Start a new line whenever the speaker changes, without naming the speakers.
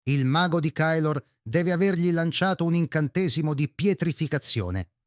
Il mago di Kylor deve avergli lanciato un incantesimo di pietrificazione.